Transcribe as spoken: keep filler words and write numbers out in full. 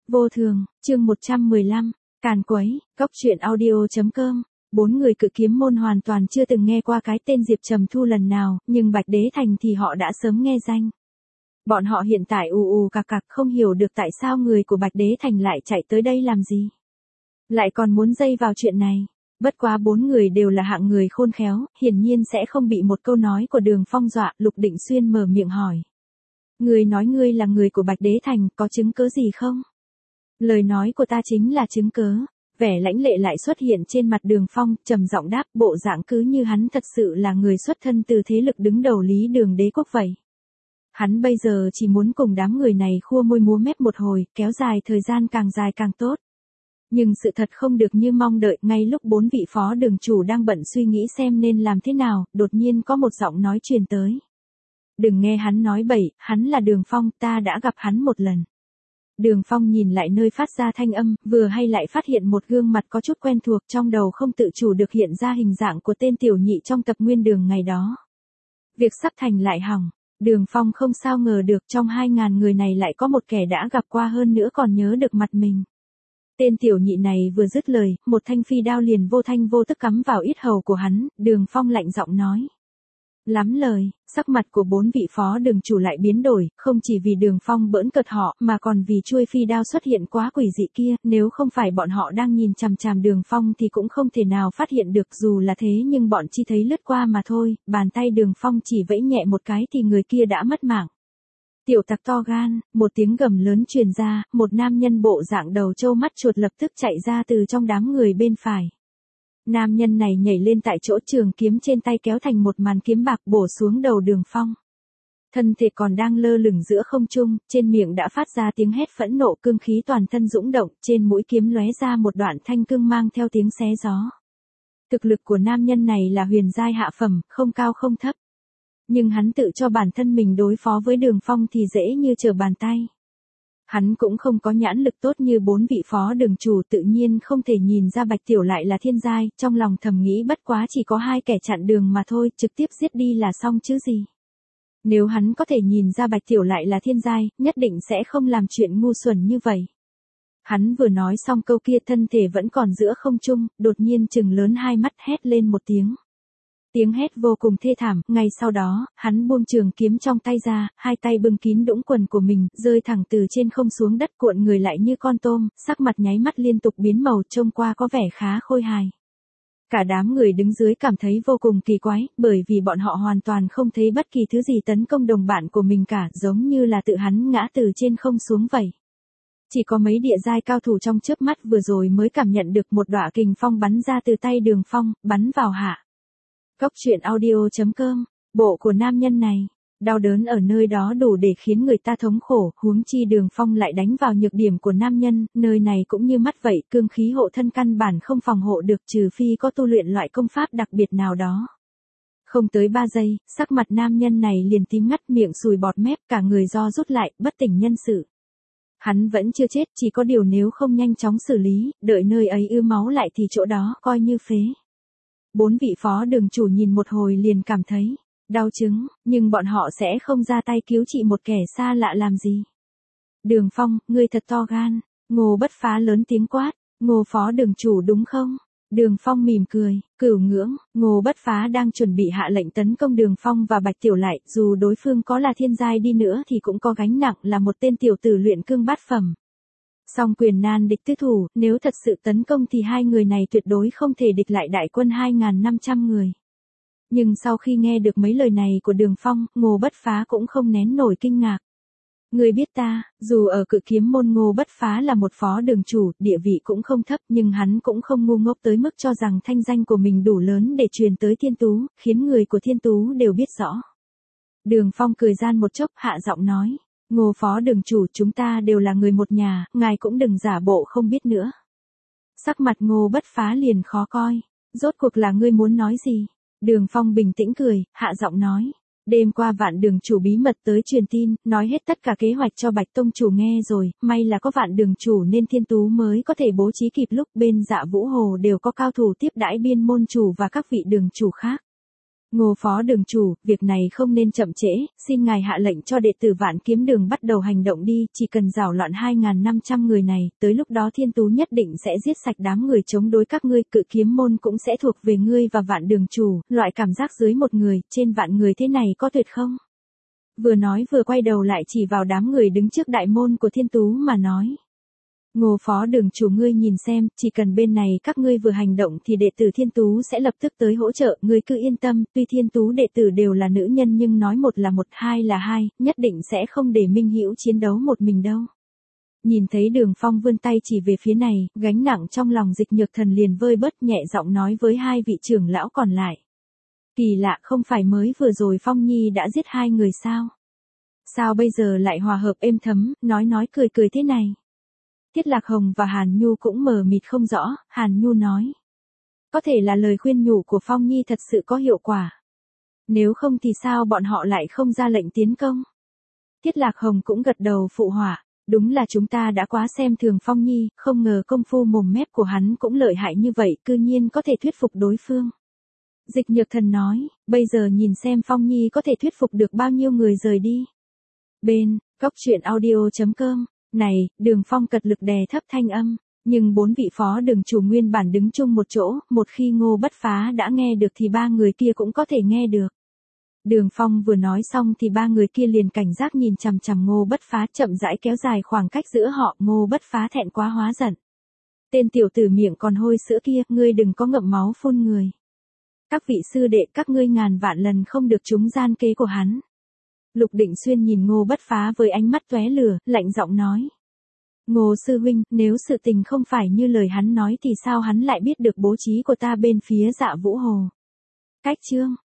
Vô thường, chương một trăm mười lăm, càn quấy, góc truyện audio.com. Bốn người cự kiếm môn hoàn toàn chưa từng nghe qua cái tên Diệp Trầm Thu lần nào, nhưng Bạch Đế Thành thì họ đã sớm nghe danh. Bọn họ hiện tại ù ù cạc cạc không hiểu được tại sao người của Bạch Đế Thành lại chạy tới đây làm gì. Lại còn muốn dây vào chuyện này. Bất quá bốn người đều là hạng người khôn khéo, hiển nhiên sẽ không bị một câu nói của Đường Phong dọa. Lục Định Xuyên mở miệng hỏi. Người nói ngươi là người của Bạch Đế Thành, có chứng cớ gì không? Lời nói của ta chính là chứng cớ. Vẻ lãnh lệ lại xuất hiện trên mặt Đường Phong, trầm giọng đáp, bộ dạng cứ như hắn thật sự là người xuất thân từ thế lực đứng đầu Lý Đường đế quốc vậy. Hắn bây giờ chỉ muốn cùng đám người này khua môi múa mép một hồi, kéo dài thời gian càng dài càng tốt. Nhưng sự thật không được như mong đợi, ngay lúc bốn vị phó đường chủ đang bận suy nghĩ xem nên làm thế nào, đột nhiên có một giọng nói truyền tới. Đừng nghe hắn nói bậy, hắn là Đường Phong, ta đã gặp hắn một lần. Đường Phong nhìn lại nơi phát ra thanh âm, vừa hay lại phát hiện một gương mặt có chút quen thuộc, trong đầu không tự chủ được hiện ra hình dạng của tên tiểu nhị trong tập nguyên đường ngày đó. Việc sắp thành lại hỏng, Đường Phong không sao ngờ được trong hai ngàn người này lại có một kẻ đã gặp qua hơn nữa còn nhớ được mặt mình. Tên tiểu nhị này vừa dứt lời, một thanh phi đao liền vô thanh vô tức cắm vào yết hầu của hắn, Đường Phong lạnh giọng nói. Lắm lời, sắc mặt của bốn vị phó đường chủ lại biến đổi, không chỉ vì Đường Phong bỡn cợt họ, mà còn vì chuôi phi đao xuất hiện quá quỷ dị kia, nếu không phải bọn họ đang nhìn chằm chằm Đường Phong thì cũng không thể nào phát hiện được, dù là thế nhưng bọn chỉ thấy lướt qua mà thôi, bàn tay Đường Phong chỉ vẫy nhẹ một cái thì người kia đã mất mạng. Tiểu tặc to gan, một tiếng gầm lớn truyền ra, một nam nhân bộ dạng đầu trâu mắt chuột lập tức chạy ra từ trong đám người bên phải. Nam nhân này nhảy lên tại chỗ, trường kiếm trên tay kéo thành một màn kiếm bạc bổ xuống đầu Đường Phong. Thân thể còn đang lơ lửng giữa không trung, trên miệng đã phát ra tiếng hét phẫn nộ, cương khí toàn thân dũng động, trên mũi kiếm lóe ra một đoạn thanh cương mang theo tiếng xé gió. Thực lực của nam nhân này là huyền giai hạ phẩm, không cao không thấp. Nhưng hắn tự cho bản thân mình đối phó với Đường Phong thì dễ như trở bàn tay. Hắn cũng không có nhãn lực tốt như bốn vị phó đường chủ, tự nhiên không thể nhìn ra Bạch Tiểu lại là thiên giai, trong lòng thầm nghĩ bất quá chỉ có hai kẻ chặn đường mà thôi, trực tiếp giết đi là xong chứ gì. Nếu hắn có thể nhìn ra Bạch Tiểu lại là thiên giai, nhất định sẽ không làm chuyện ngu xuẩn như vậy. Hắn vừa nói xong câu kia, thân thể vẫn còn giữa không trung, đột nhiên trừng lớn hai mắt hét lên một tiếng. Tiếng hét vô cùng thê thảm, ngay sau đó, hắn buông trường kiếm trong tay ra, hai tay bưng kín đũng quần của mình, rơi thẳng từ trên không xuống đất, cuộn người lại như con tôm, sắc mặt nháy mắt liên tục biến màu, trông qua có vẻ khá khôi hài. Cả đám người đứng dưới cảm thấy vô cùng kỳ quái, bởi vì bọn họ hoàn toàn không thấy bất kỳ thứ gì tấn công đồng bạn của mình cả, giống như là tự hắn ngã từ trên không xuống vậy. Chỉ có mấy địa giai cao thủ trong chớp mắt vừa rồi mới cảm nhận được một đọa kình phong bắn ra từ tay Đường Phong, bắn vào hạ. Góc truyện audio.com, bộ của nam nhân này, đau đớn ở nơi đó đủ để khiến người ta thống khổ, huống chi Đường Phong lại đánh vào nhược điểm của nam nhân, nơi này cũng như mắt vậy, cương khí hộ thân căn bản không phòng hộ được trừ phi có tu luyện loại công pháp đặc biệt nào đó. Không tới ba giây, sắc mặt nam nhân này liền tím ngắt, miệng sùi bọt mép, cả người do rút lại, bất tỉnh nhân sự. Hắn vẫn chưa chết, chỉ có điều nếu không nhanh chóng xử lý, đợi nơi ấy ưa máu lại thì chỗ đó coi như phế. Bốn vị phó đường chủ nhìn một hồi liền cảm thấy đau chứng, nhưng bọn họ sẽ không ra tay cứu trị một kẻ xa lạ làm gì. Đường Phong, ngươi thật to gan, Ngô Bất Phá lớn tiếng quát, Ngô phó đường chủ đúng không? Đường Phong mỉm cười, cửu ngưỡng, Ngô Bất Phá đang chuẩn bị hạ lệnh tấn công Đường Phong và Bạch Tiểu lại, dù đối phương có là thiên giai đi nữa thì cũng có gánh nặng là một tên tiểu tử luyện cương bát phẩm. Song quyền nan địch tứ thủ, nếu thật sự tấn công thì hai người này tuyệt đối không thể địch lại đại quân hai nghìn năm trăm người. Nhưng sau khi nghe được mấy lời này của Đường Phong, Ngô Bất Phá cũng không nén nổi kinh ngạc. Ngươi biết ta, dù ở cự kiếm môn Ngô Bất Phá là một phó đường chủ, địa vị cũng không thấp, nhưng hắn cũng không ngu ngốc tới mức cho rằng thanh danh của mình đủ lớn để truyền tới Thiên Tú, khiến người của Thiên Tú đều biết rõ. Đường Phong cười gian một chốc, hạ giọng nói. Ngô phó đường chủ, chúng ta đều là người một nhà, ngài cũng đừng giả bộ không biết nữa. Sắc mặt Ngô Bất Phá liền khó coi. Rốt cuộc là ngươi muốn nói gì? Đường Phong bình tĩnh cười, hạ giọng nói. Đêm qua Vạn đường chủ bí mật tới truyền tin, nói hết tất cả kế hoạch cho Bạch tông chủ nghe rồi, may là có Vạn đường chủ nên Thiên Tú mới có thể bố trí kịp lúc, bên Dạ Vũ Hồ đều có cao thủ tiếp đãi biên môn chủ và các vị đường chủ khác. Ngô phó đường chủ, việc này không nên chậm trễ, xin ngài hạ lệnh cho đệ tử Vạn Kiếm Đường bắt đầu hành động đi, chỉ cần rảo loạn hai nghìn năm trăm người này, tới lúc đó Thiên Tú nhất định sẽ giết sạch đám người chống đối các ngươi, Cự Kiếm môn cũng sẽ thuộc về ngươi và Vạn đường chủ, loại cảm giác dưới một người, trên vạn người thế này có tuyệt không? Vừa nói vừa quay đầu lại chỉ vào đám người đứng trước đại môn của Thiên Tú mà nói. Ngô phó đường chủ ngươi nhìn xem, chỉ cần bên này các ngươi vừa hành động thì đệ tử Thiên Tú sẽ lập tức tới hỗ trợ, ngươi cứ yên tâm, tuy Thiên Tú đệ tử đều là nữ nhân nhưng nói một là một, hai là hai, nhất định sẽ không để Minh Hữu chiến đấu một mình đâu. Nhìn thấy Đường Phong vươn tay chỉ về phía này, gánh nặng trong lòng Dịch Nhược Thần liền vơi bớt, nhẹ giọng nói với hai vị trưởng lão còn lại. Kỳ lạ, không phải mới vừa rồi Phong Nhi đã giết hai người sao? Sao bây giờ lại hòa hợp êm thấm, nói nói cười cười thế này? Tiết Lạc Hồng và Hàn Nhu cũng mờ mịt không rõ, Hàn Nhu nói. Có thể là lời khuyên nhủ của Phong Nhi thật sự có hiệu quả. Nếu không thì sao bọn họ lại không ra lệnh tiến công? Tiết Lạc Hồng cũng gật đầu phụ họa, đúng là chúng ta đã quá xem thường Phong Nhi, không ngờ công phu mồm mép của hắn cũng lợi hại như vậy, cư nhiên có thể thuyết phục đối phương. Dịch Nhược Thần nói, bây giờ nhìn xem Phong Nhi có thể thuyết phục được bao nhiêu người rời đi. Bên, cốc truyện audio chấm com. Này, Đường Phong cật lực đè thấp thanh âm, nhưng bốn vị phó đường chủ nguyên bản đứng chung một chỗ, một khi Ngô Bất Phá đã nghe được thì ba người kia cũng có thể nghe được. Đường Phong vừa nói xong thì ba người kia liền cảnh giác nhìn chằm chằm Ngô Bất Phá, chậm rãi kéo dài khoảng cách giữa họ, Ngô Bất Phá thẹn quá hóa giận. Tên tiểu tử miệng còn hôi sữa kia, ngươi đừng có ngậm máu phun người. Các vị sư đệ, các ngươi ngàn vạn lần không được trúng gian kế của hắn. Lục Định Xuyên nhìn Ngô Bất Phá với ánh mắt tóe lửa, lạnh giọng nói. Ngô sư huynh, nếu sự tình không phải như lời hắn nói thì sao hắn lại biết được bố trí của ta bên phía Dạ Vũ Hồ? Cách chương